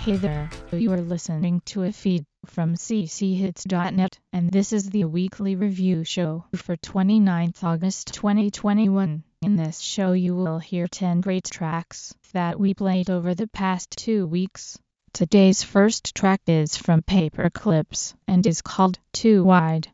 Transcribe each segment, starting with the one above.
Hey there, you are listening to a feed from cchits.net, and this is the weekly review show for 29th August 2021. In this show you will hear 10 great tracks that we played over the past 2 weeks. Today's first track is from Paperclips and is called Too Wide.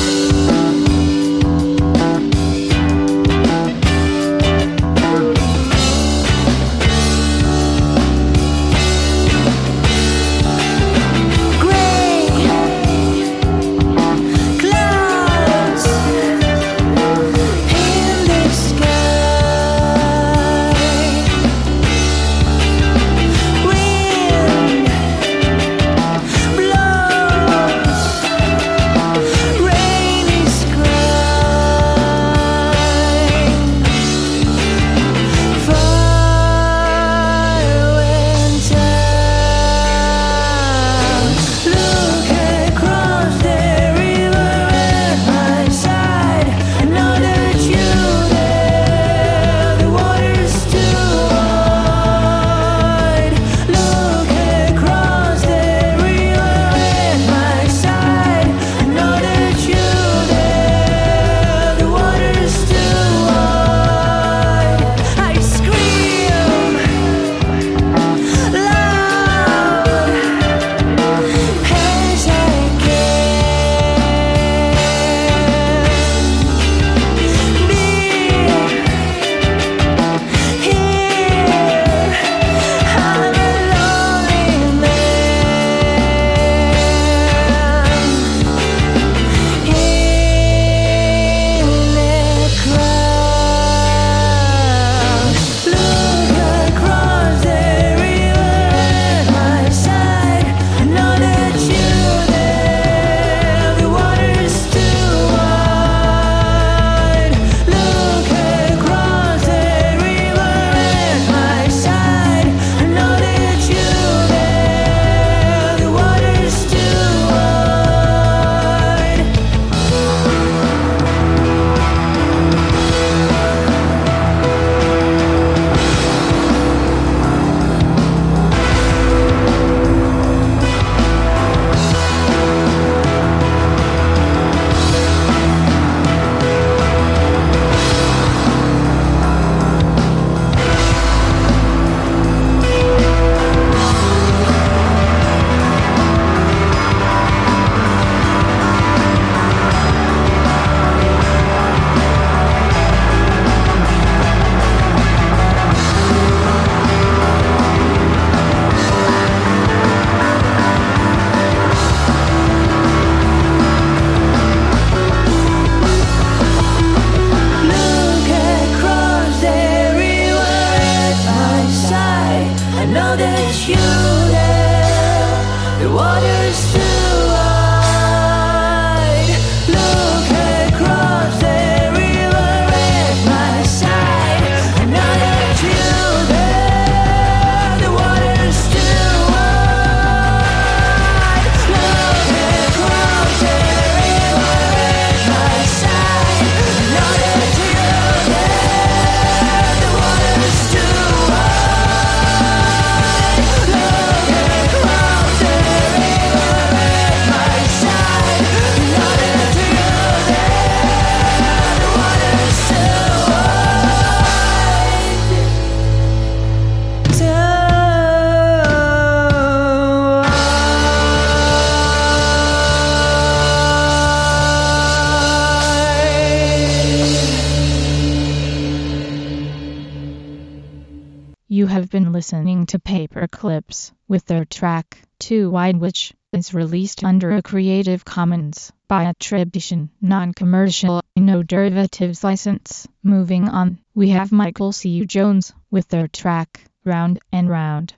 You have been listening to Paperclips with their track Too Wide, which is released under a Creative Commons by attribution, non-commercial, no derivatives license. Moving on, we have Michael C. Jones with their track Round and Round.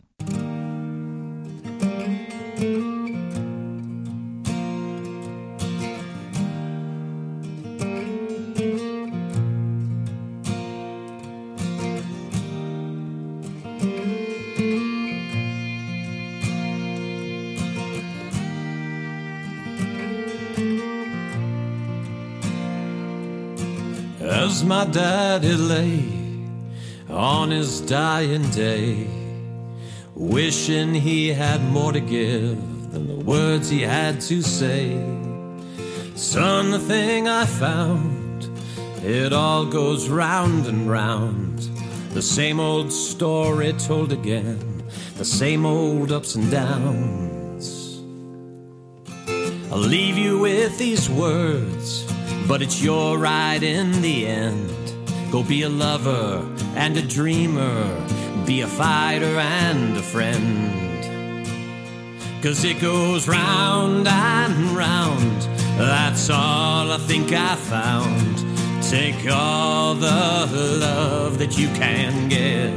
As my daddy lay on his dying day, wishing he had more to give than the words he had to say. Son, the thing I found, it all goes round and round. The same old story told again, the same old ups and downs. I'll leave you with these words, but it's your ride in the end. Go be a lover and a dreamer, be a fighter and a friend. 'Cause it goes round and round, that's all I think I found. Take all the love that you can get.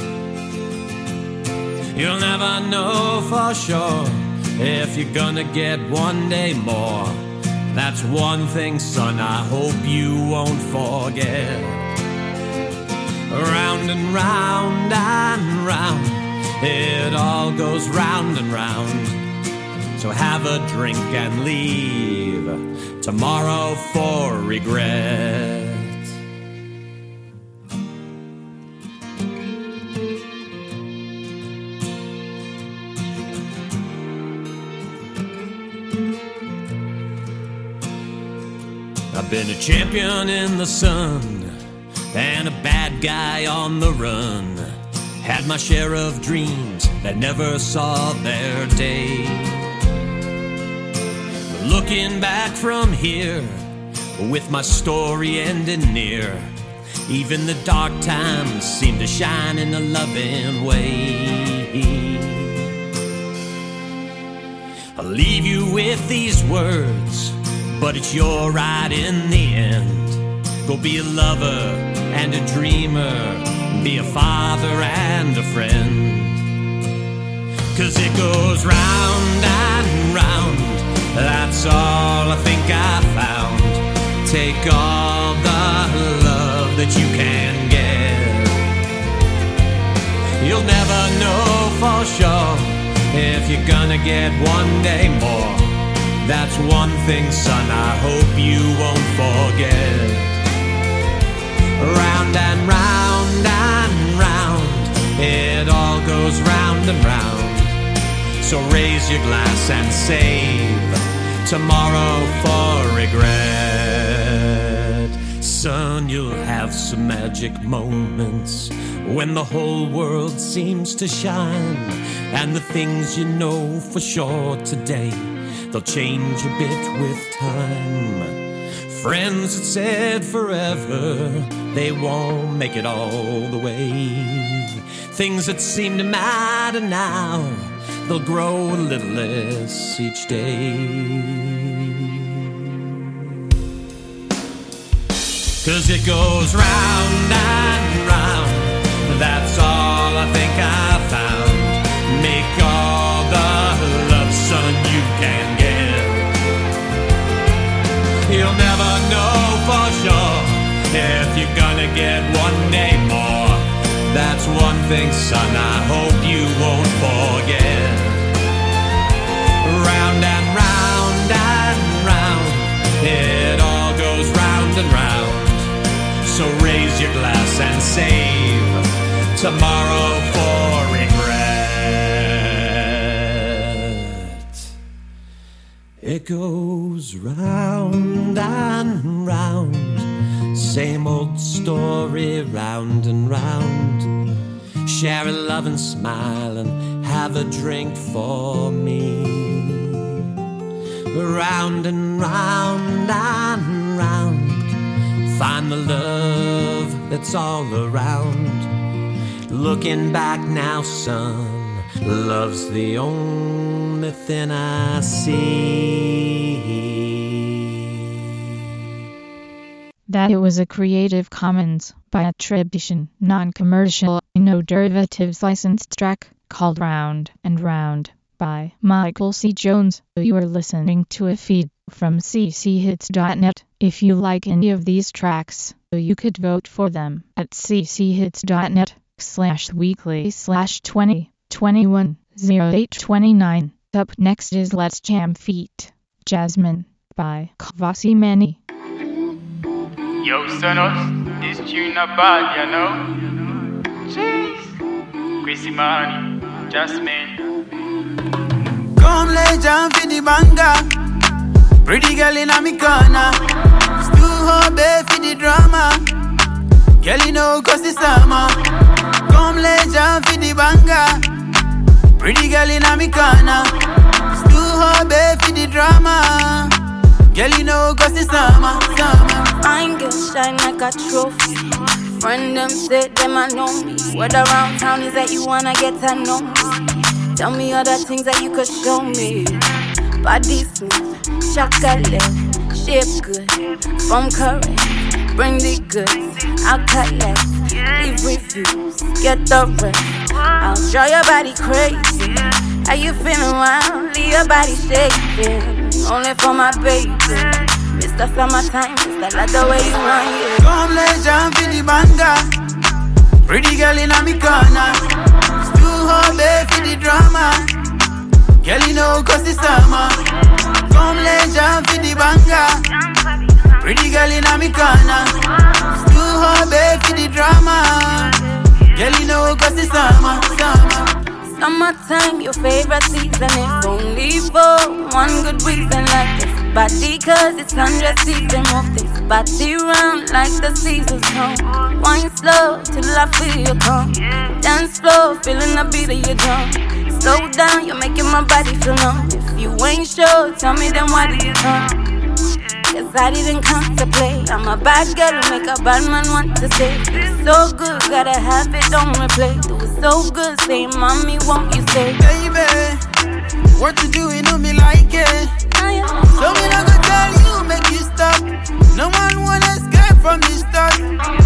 You'll never know for sure if you're gonna get one day more. That's one thing, son, I hope you won't forget. Round and round and round, it all goes round and round. So have a drink and leave tomorrow for regret. I've been a champion in the sun and a bad guy on the run. Had my share of dreams that never saw their day. But looking back from here, with my story ending near, even the dark times seem to shine in a loving way. I'll leave you with these words, but it's your ride in the end. Go be a lover and a dreamer, be a father and a friend. 'Cause it goes round and round, that's all I think I found. Take all the love that you can get. You'll never know for sure if you're gonna get one day more. That's one thing, son, I hope you won't forget. Round and round and round, it all goes round and round. So raise your glass and save tomorrow for regret. Son, you'll have some magic moments when the whole world seems to shine, and the things you know for sure today, they'll change a bit with time. Friends that said forever, they won't make it all the way. Things that seem to matter now, they'll grow a little less each day. 'Cause it goes round and round, that's all I think I found. Make all the love, son, you can get. You'll never know for sure if you're gonna get one day more. That's one thing, son, I hope you won't forget. Round and round and round, it all goes round and round. So raise your glass and save tomorrow for regret. It goes round and round, same old story round and round. Share a love and smile and have a drink for me. Round and round and round, find the love that's all around. Looking back now, son, love's the only thing I see. That it was a Creative Commons by attribution, non-commercial, no derivatives licensed track called Round and Round by Michael C. Jones. You are listening to a feed from cchits.net. If you like any of these tracks, you could vote for them at cchits.net/weekly/2021-0829. Up next is Let's Jam feat. Jasmine by Kvasi Mani. Yo, Sonos, this tune not bad, you know? Jeez. Chrissy Money. Jasmine. Come lay down for the banger. Pretty girl in a me corner. Stu hobby for the drama. Girl, you know, cause it's summer. Come lay down for the banger. Pretty girl in a me corner. Stu hobby for the drama. Girl, you know, cause it's summer. Fine girl, shine like a trophy. Friend them say them I know me. Word around town is that you wanna get to know me. Tell me other things that you could show me. Body smooth, chocolate, shape good. From current, bring the goods. I'll collect, leave reviews, get the rest. I'll draw your body crazy. How you feeling wild? Leave your body shaking. Only for my baby. Mr. Summertime, Mr. Like the way you want it. Come lay down for the banger. Pretty girl in a me corner. Stu hobby for the drama. Girl, you know, cause it's summer. Come lay down for the banger. Pretty girl in a me corner. Stu hobby for the drama. Girl, you know, cause it's summer. Summertime, your favorite season. If only for one good reason like this. Body cause it's 100 season. Move this body round like the seasons come. Wine slow till I feel you come. Dance slow, feeling the beat of your drum. Slow down, you're making my body feel numb. If you ain't sure, tell me then why did you come? Cause I didn't come to play. I'm a bad girl who make a bad man want to stay. It's so good, gotta have it, don't replay. Do it so good, say mommy, won't you stay? Baby, what you doing, know me like it. So me not gonna tell you, make you stop. No one wanna escape from this stuff.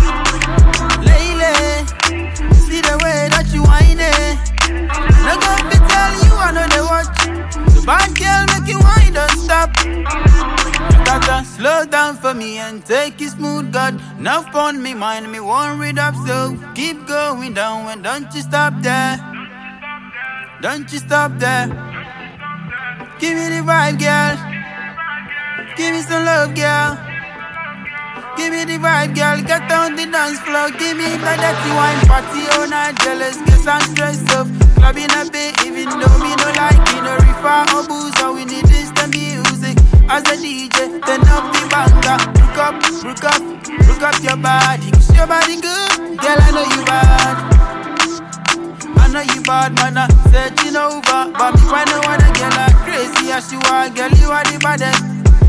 Lately, see the way that you whine it. No gonna tell you, I know they watch. The bad girl make you whine, don't stop. You gotta slow down for me and take it smooth, God. Enough on me, mind me, won't read up, so keep going down and don't you stop there. Don't you stop there. Give me the vibe, girl. Give me some love, girl. Give me the vibe, girl. Get down the dance floor. Give me the dirty wine party. Oh, not jealous, guess I'm stressed up. Clubbing a bit, even though me no like it. No reefer or booze, all we need is the music. As a DJ, turn up the banger. Look up your body. Cause your body good, girl, I know you bad. I know you bad, man, I'm searching over. But me find no other girl like crazy as you are. Girl, you are the baddest.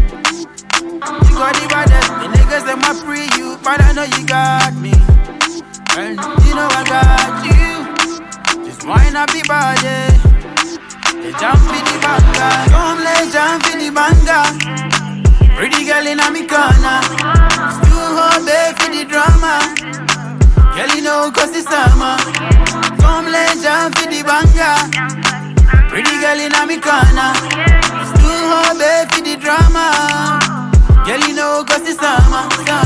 You got the baddest. The niggas, them a pre you, but I know you got me. And you know I got you. Just wind up the body. Lay down for the banger. Come lay down for the banger. Pretty girl in a me corner. Stu hobby for the drama. Girl, you know cause it's summer. Come lay down for the banger. Pretty girl in a me corner. Stu hobby for the drama. Girl, you know cause it's summer.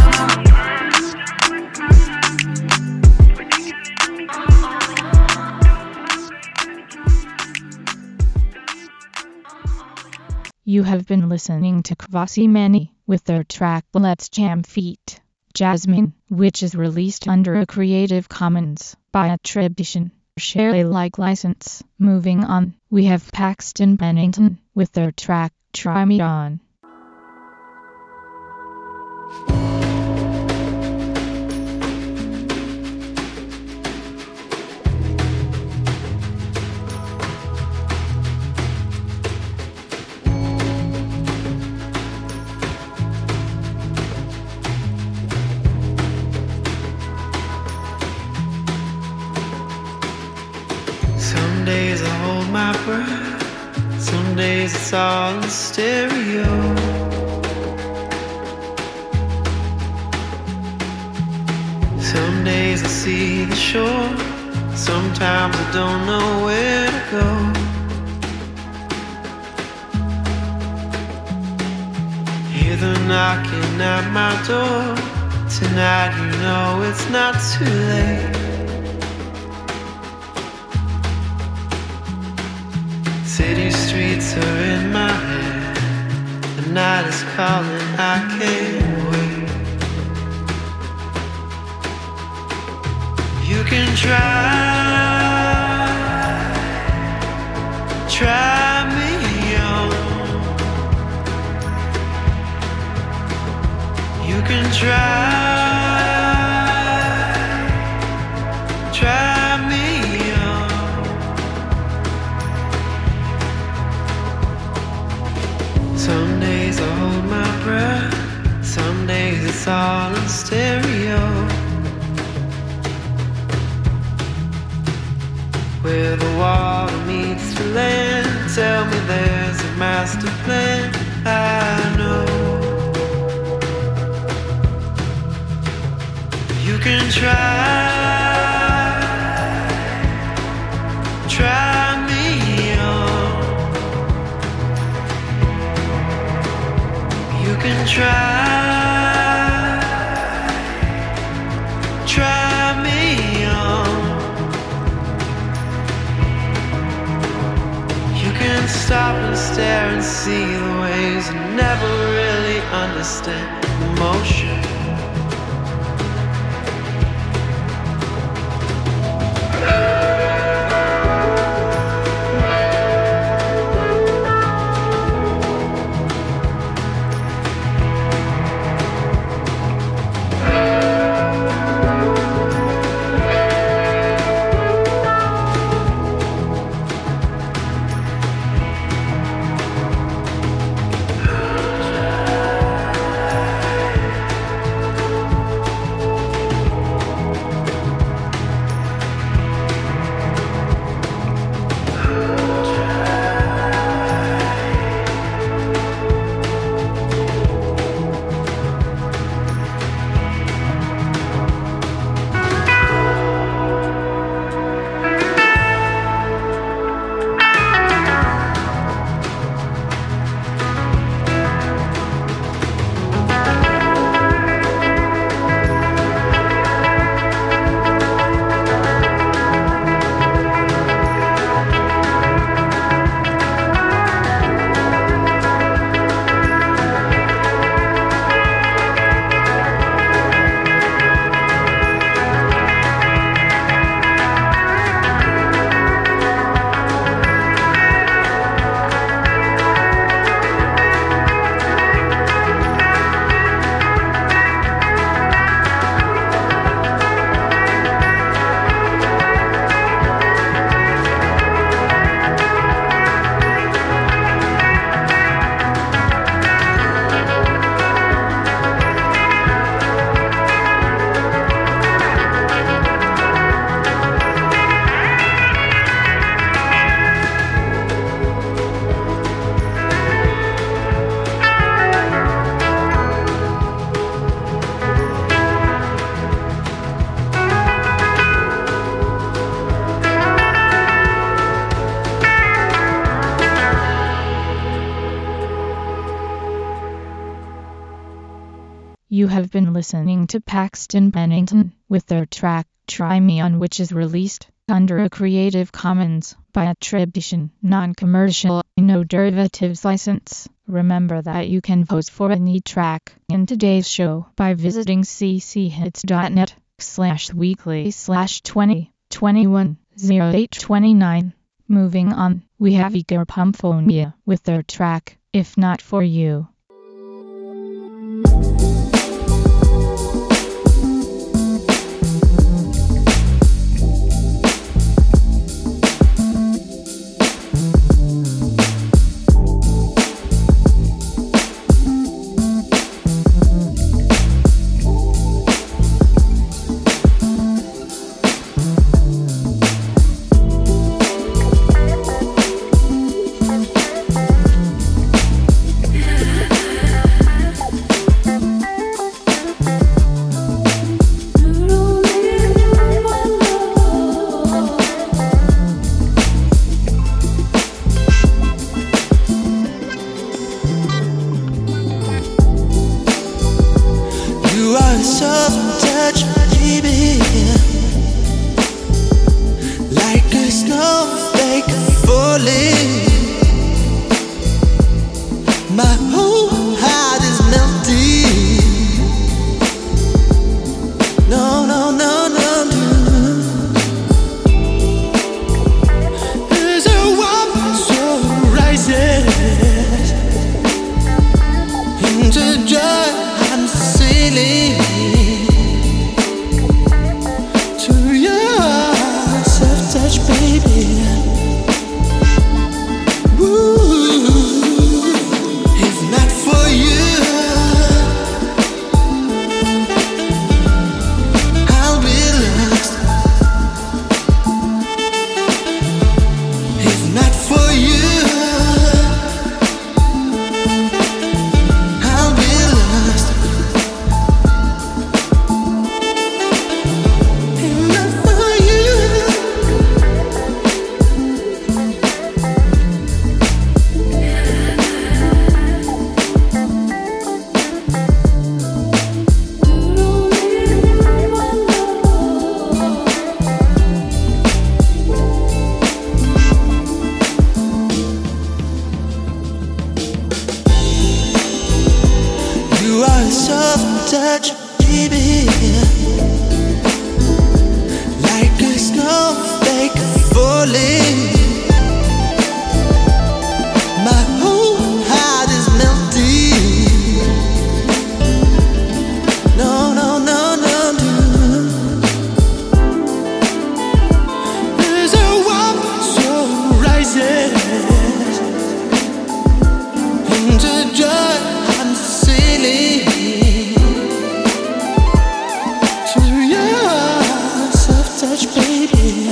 You have been listening to Kvasi Mani with their track Let's Jam feat. Jasmine, which is released under a Creative Commons by attribution, share Alike license. Moving on, we have Paxton Bennington with their track Try Me On. Some days I hold my breath, some days it's all in stereo. Some days I see the shore, sometimes I don't know where to go. Hear them knocking at my door, tonight you know it's not too late. City streets are in my head, the night is calling, I can't wait. You can try land. Tell me there's a master plan. I know you can try me on. You can try me on. You can stop and stare and see the ways and never really understand emotion. You have been listening to Paxton Pennington with their track Try Me On, which is released under a Creative Commons by attribution, non-commercial, no derivatives license. Remember that you can vote for any track in today's show by visiting cchits.net/weekly/2021-0829. Moving on, we have Igor Pumphonia with their track If Not For You. I'll be touch, baby.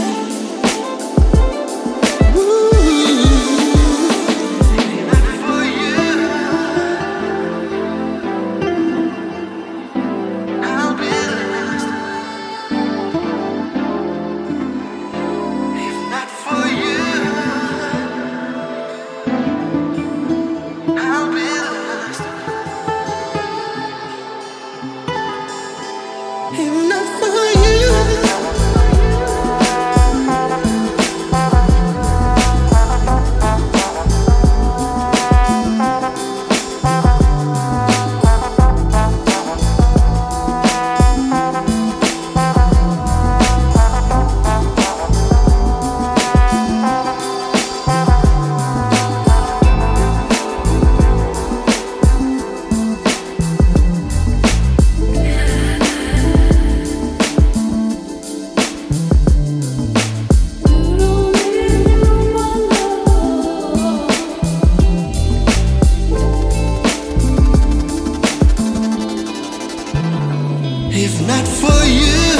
If not for you,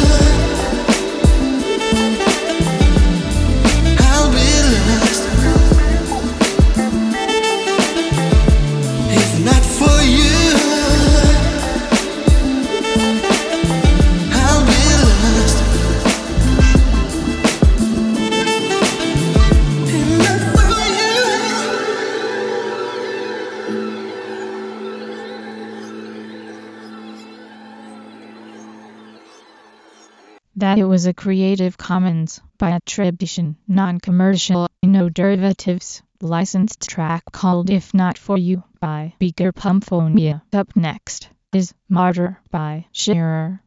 I'll be lost. If not for you, I'll be lost. If not for you. That it was a Creative Commons by attribution, non-commercial, no derivatives, licensed track called If Not For You by Beaker Pumphonia. Up next is Martyr by Shearer.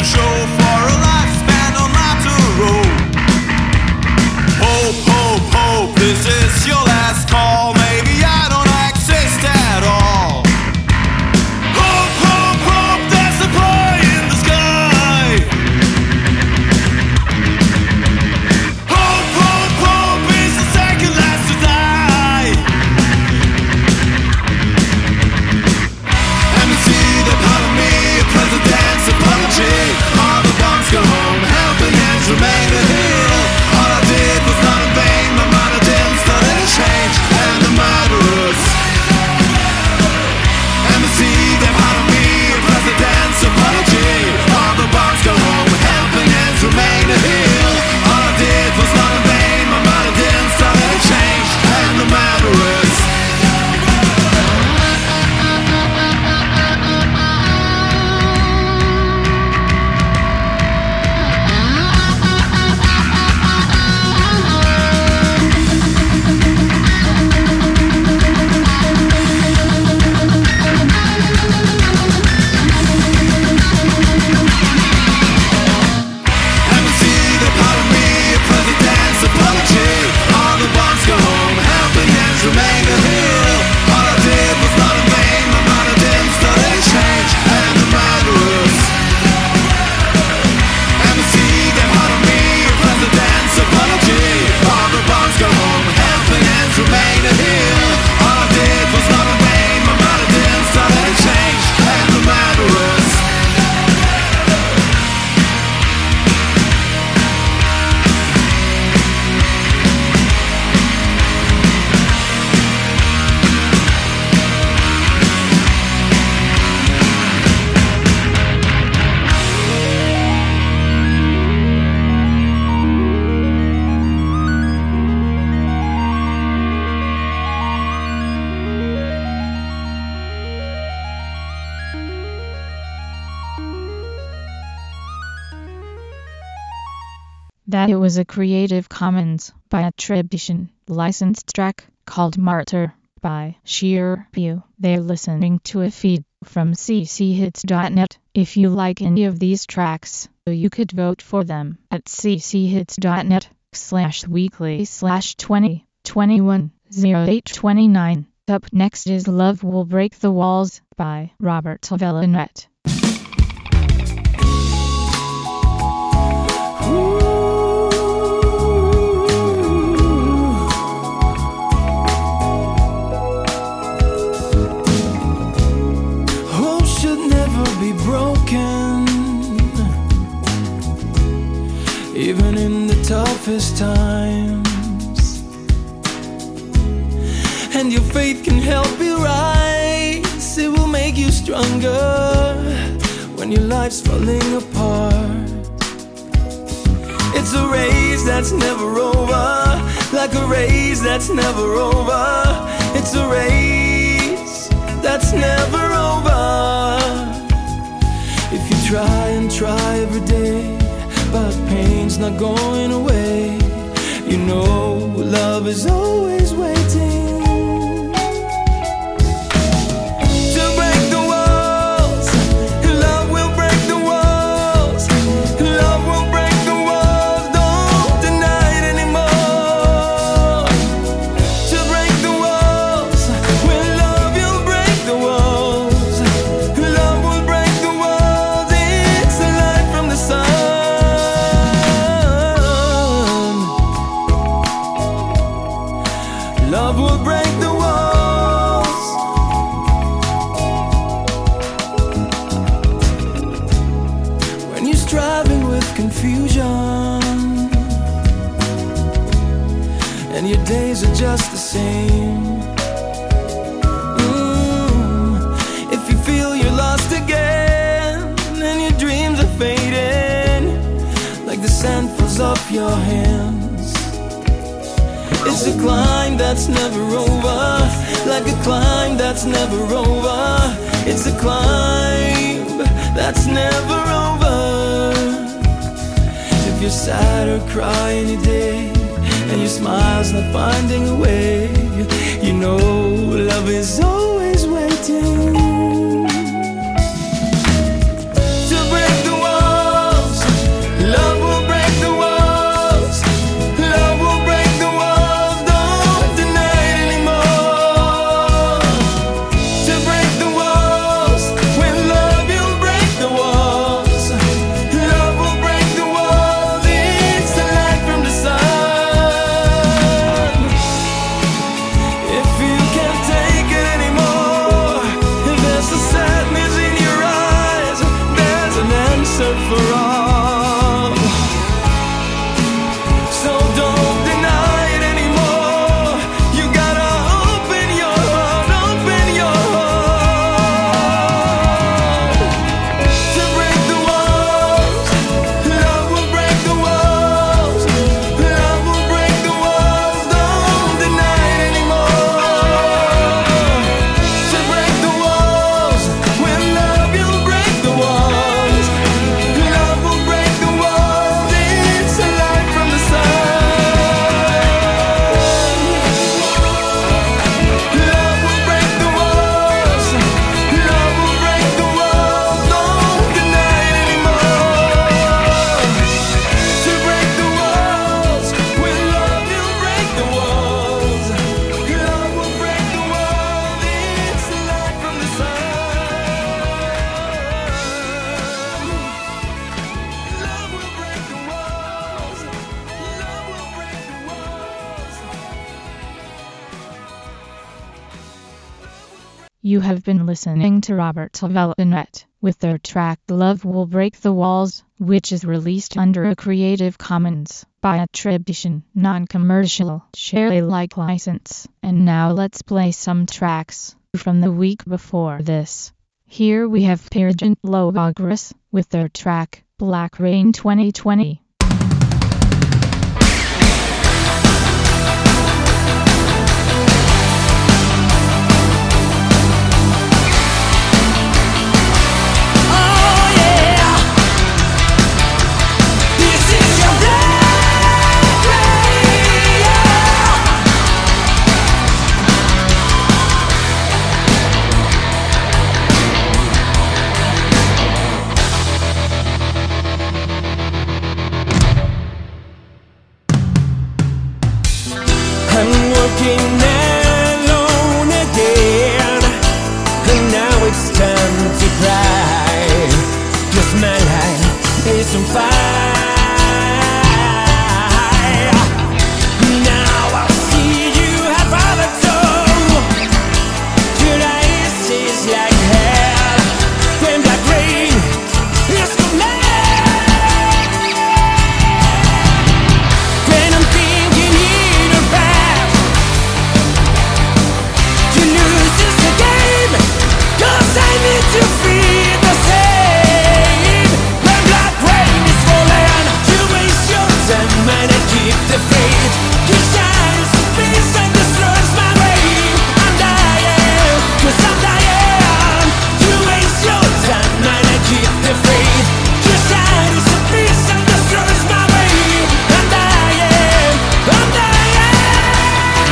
Hope, hope, hope. that it was a Creative Commons by attribution, licensed track called Martyr by Sheer View. They're listening to a feed from cchits.net. If you like any of these tracks, you could vote for them at cchits.net/weekly/2021-0829. Up next is Love Will Break the Walls by Robert Velonet. Hope should never be broken, even in the toughest times. And your faith can help you rise. It will make you stronger when your life's falling apart. It's a race that's never over, like a race that's never over. It's a race that's never over. If you try and try every day, but pain's not going away, you know love is always waiting. Love will break the walls. When you're striving with confusion and your days are just the same, if you feel you're lost again and your dreams are fading like the sand falls off your hands, it's a climb that's never over, like a climb that's never over. It's a climb that's never over. If you're sad or crying any day, and your smile's not finding a way, you know love is always waiting. To break the walls, love will break the walls. Love will break the walls. You have been listening to Robert Velonet with their track Love Will Break the Walls, which is released under a Creative Commons by attribution, non-commercial, share Alike license. And now let's play some tracks from the week before this. Here we have Pirgent Lobogris with their track Black Rain 2020. Oh yeah, this is your day. is on fire. Now I see you have other tongue. Tonight is like hell. When black rain is coming. When I'm thinking in the past, you lose this game. 'Cause I need to feel the same. When black rain is falling, you waste your time and I keep the faith. You shine some peace and destroys my way. I'm dying, 'cause I'm dying. You waste your time and I keep the faith. You shine some peace and destroys my way. I'm dying, I'm dying.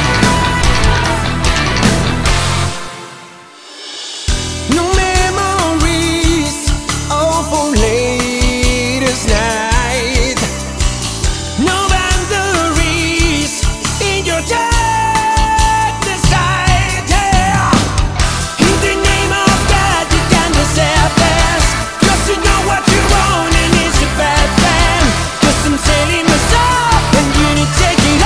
No memories of a latest night. No boundaries in your darkness side. Yeah. In the name of God, you can deserve this. 'Cause you know what you want and it's a bad plan. 'Cause I'm selling myself and you need to take it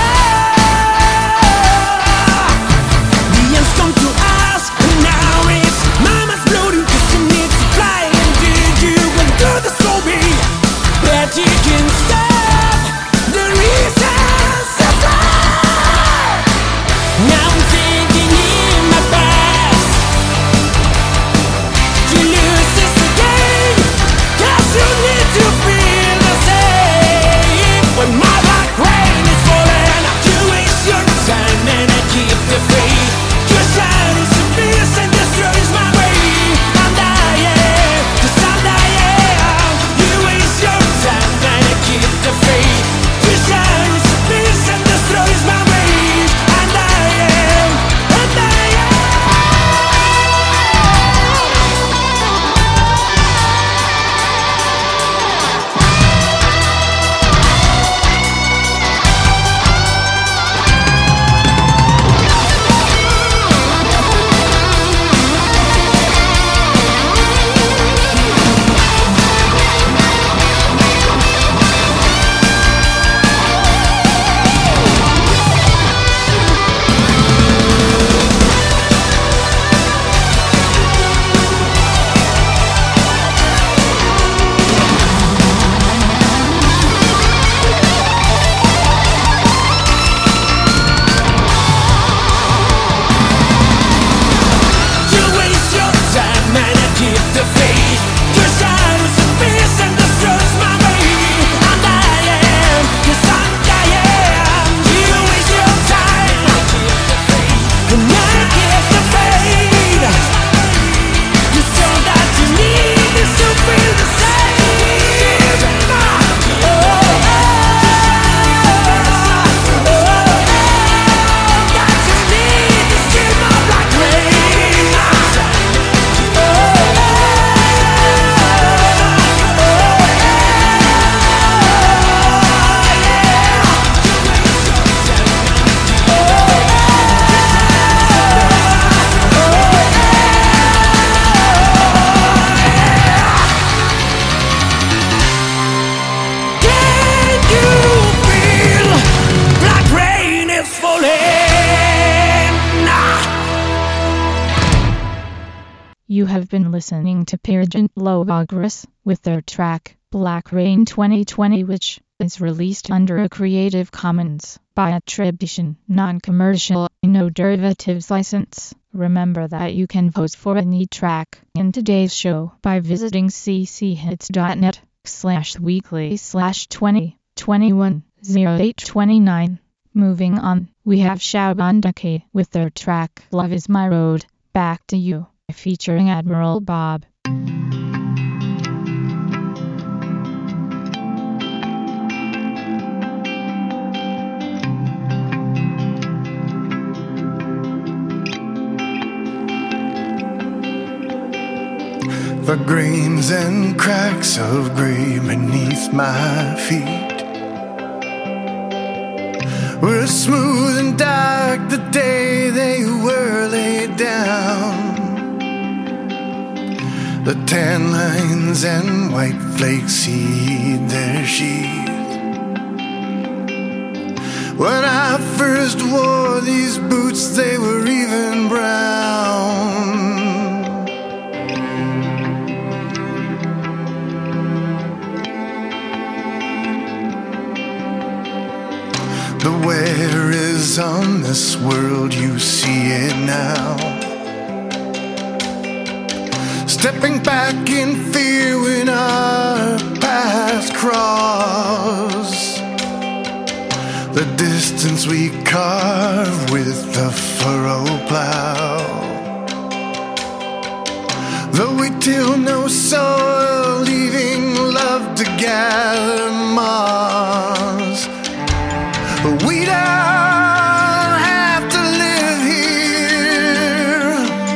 off. The ends come to us, and now it's mama's bloating 'cause you need to fly. And did you go through the story? But you can stop the reasons to fly. Now I'm thinking in my past. You lose this again, 'cause you need to feel the same. When my black rain is falling, you waste your time and I keep the faith. Your shine is a peace and destroys my way. I'm dying, 'cause I'm dying. You waste your time and I keep the faith. Your shine is a peace and destroys my way. I'm dying, I'm dying. You waste your time and I keep the faith. Your shine is a peace and destroys my way. I'm dying, 'cause I'm dying. You waste your time and I keep the faith. And I keep the faith. You show that you need is to feel the same. That you need to see my black rain. Can you feel black rain is falling? You have been listening to Pyrgent Logogrus with their track Black Rain 2020, which is released under a Creative Commons by attribution, non-commercial, no derivatives license. Remember that you can vote for any track in today's show by visiting cchits.net/weekly/2021-0829. Moving on, we have Shabandake with their track Love Is My Road. Back to you, featuring Admiral Bob. The grains and cracks of gray beneath my feet were smooth and dark the day they were laid down. The tan lines and white flakes heed their sheath. When I first wore these boots, they were even brown. The wear is on this world, you see it now. Stepping back in fear when our paths cross. The distance we carve with the furrow plow. Though we till no soil, leaving love to gather moss. We don't have to live here.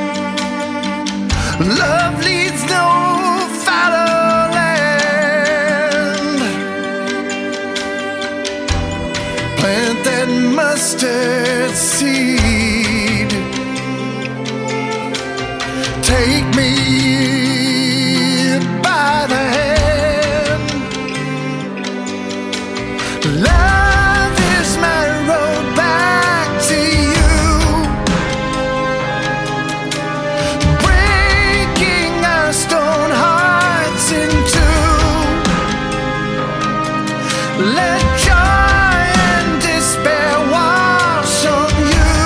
Love leads no fallow land. Plant that mustard seed. Take me by the hand. Love is my road back to you. Breaking our stone hearts in two. Let joy and despair wash on you.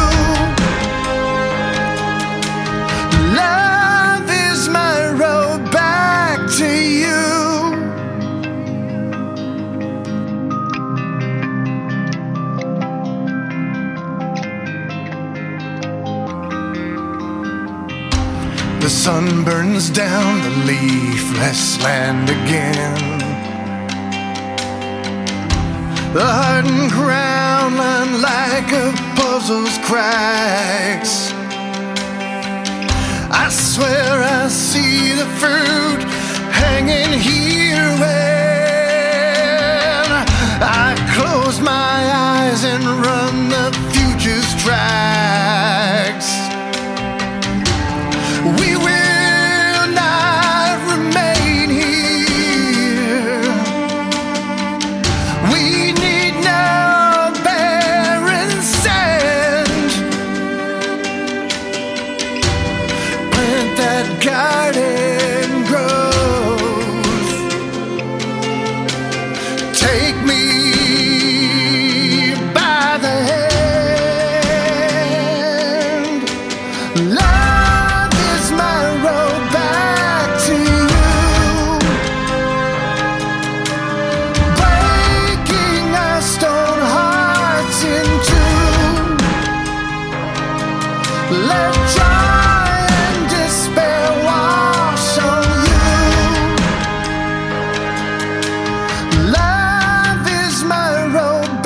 Love is my road back to you. The sun burns down the leafless land again. The hardened ground line like a puzzle's cracks. I swear I see the fruit hanging here when I close my eyes and run the future's tracks. We will not remain here. We need no barren sand. Plant that garden growth. Take me by the hand. Love is my road back to you. Breaking our stone hearts in two. Let joy and despair wash on you. Love is my road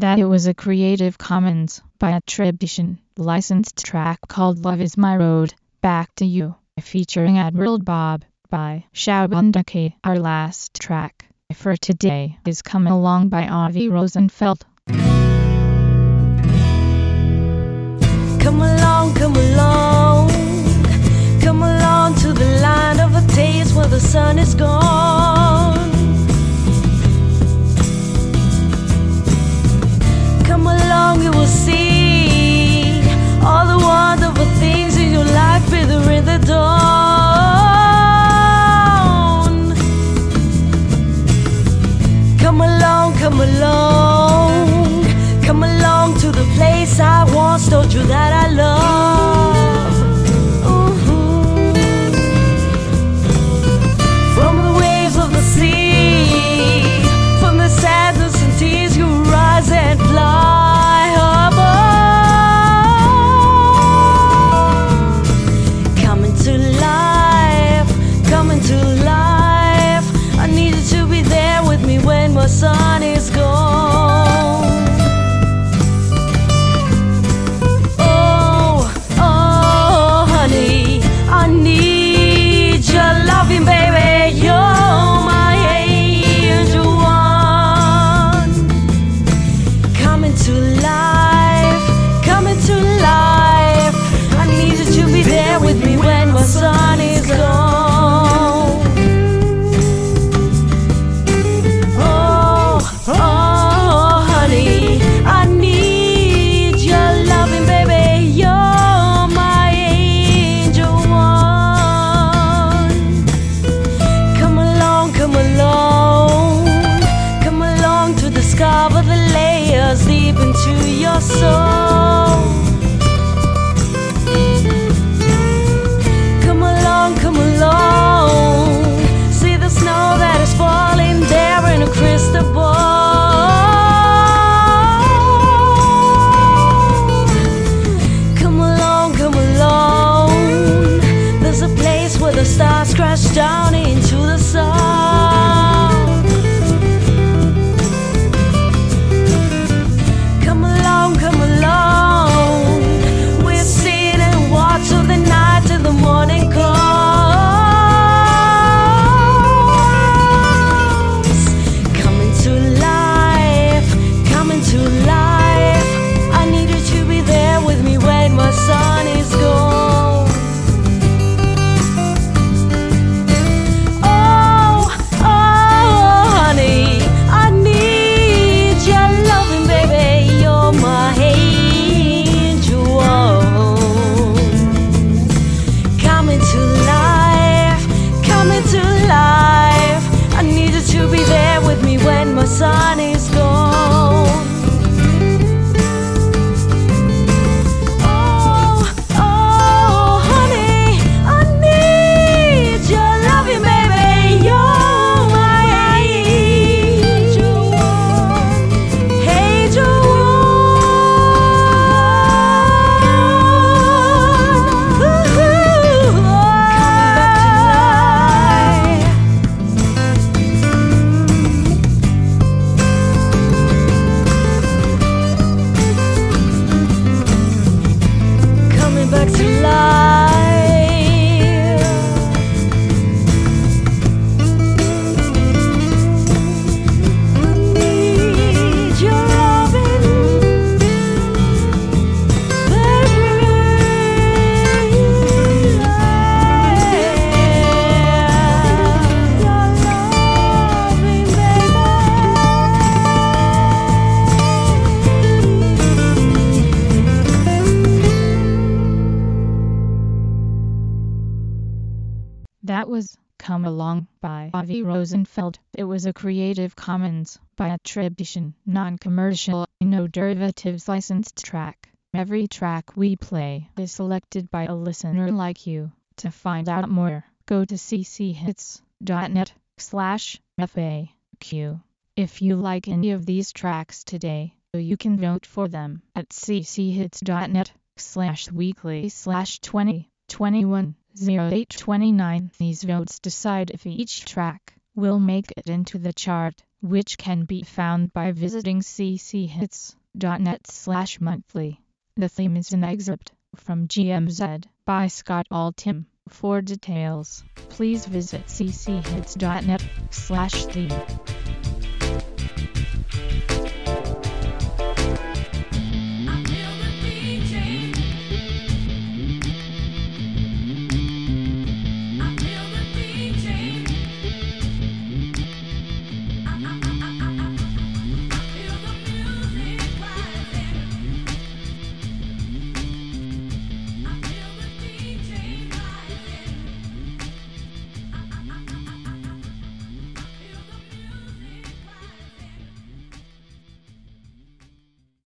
that it was a Creative Commons by attribution, licensed track called Love Is My Road. Back to You, featuring Admiral Bob by Shabundake. Our last track for today is Come Along by Avi Rosenfeld. Come along, come along, come along to the land of a taste where the sun is gone. Come along, you will see all the wonderful things in your life wither in the dawn. Come along, come along, come along to the place I once told you that I love. From the waves of the sea, from the sadness and tears, you rise and fly above. Coming to life, coming to life. I need you to be there with me when my sun is gone. Oh, oh, honey, I need your loving, baby. You're my angel one. Coming to life, coming to life. I need you to be there with me when my sun is gone. Oh, oh, honey, I need your loving, baby. You're my angel one. Come along, come along, come along to discover the layers deep into your soul. Come along, see the snow that is falling there in a crystal ball. Come along, there's a place where the stars crash down into the sun. Come along, we'll sit and watch till the night till the morning comes. Coming to life, coming to life. I need you to be there with me when my sun is gone. Oh, oh, honey, I need your loving, baby. You're my angel one. Coming to life, coming to life. I need you to be there with me when my sun is gone. Oh, oh, honey, I need your loving, baby. You're my angel one. Angel one. Ooh, coming back to life. Coming back to life. I need your loving, baby. Your loving, That was Come Along by Avi Rosenfeld. It was a Creative Commons by attribution, non-commercial, no derivatives licensed track. Every track we play is selected by a listener like you. To find out more, go to cchits.net/FAQ. If you like any of these tracks today, you can vote for them at cchits.net/weekly/2021-0829. These votes decide if each track will make it into the chart. which can be found by visiting cchits.net/monthly. The theme is an excerpt from GMZ by Scott Altham. For details, please visit cchits.net/theme.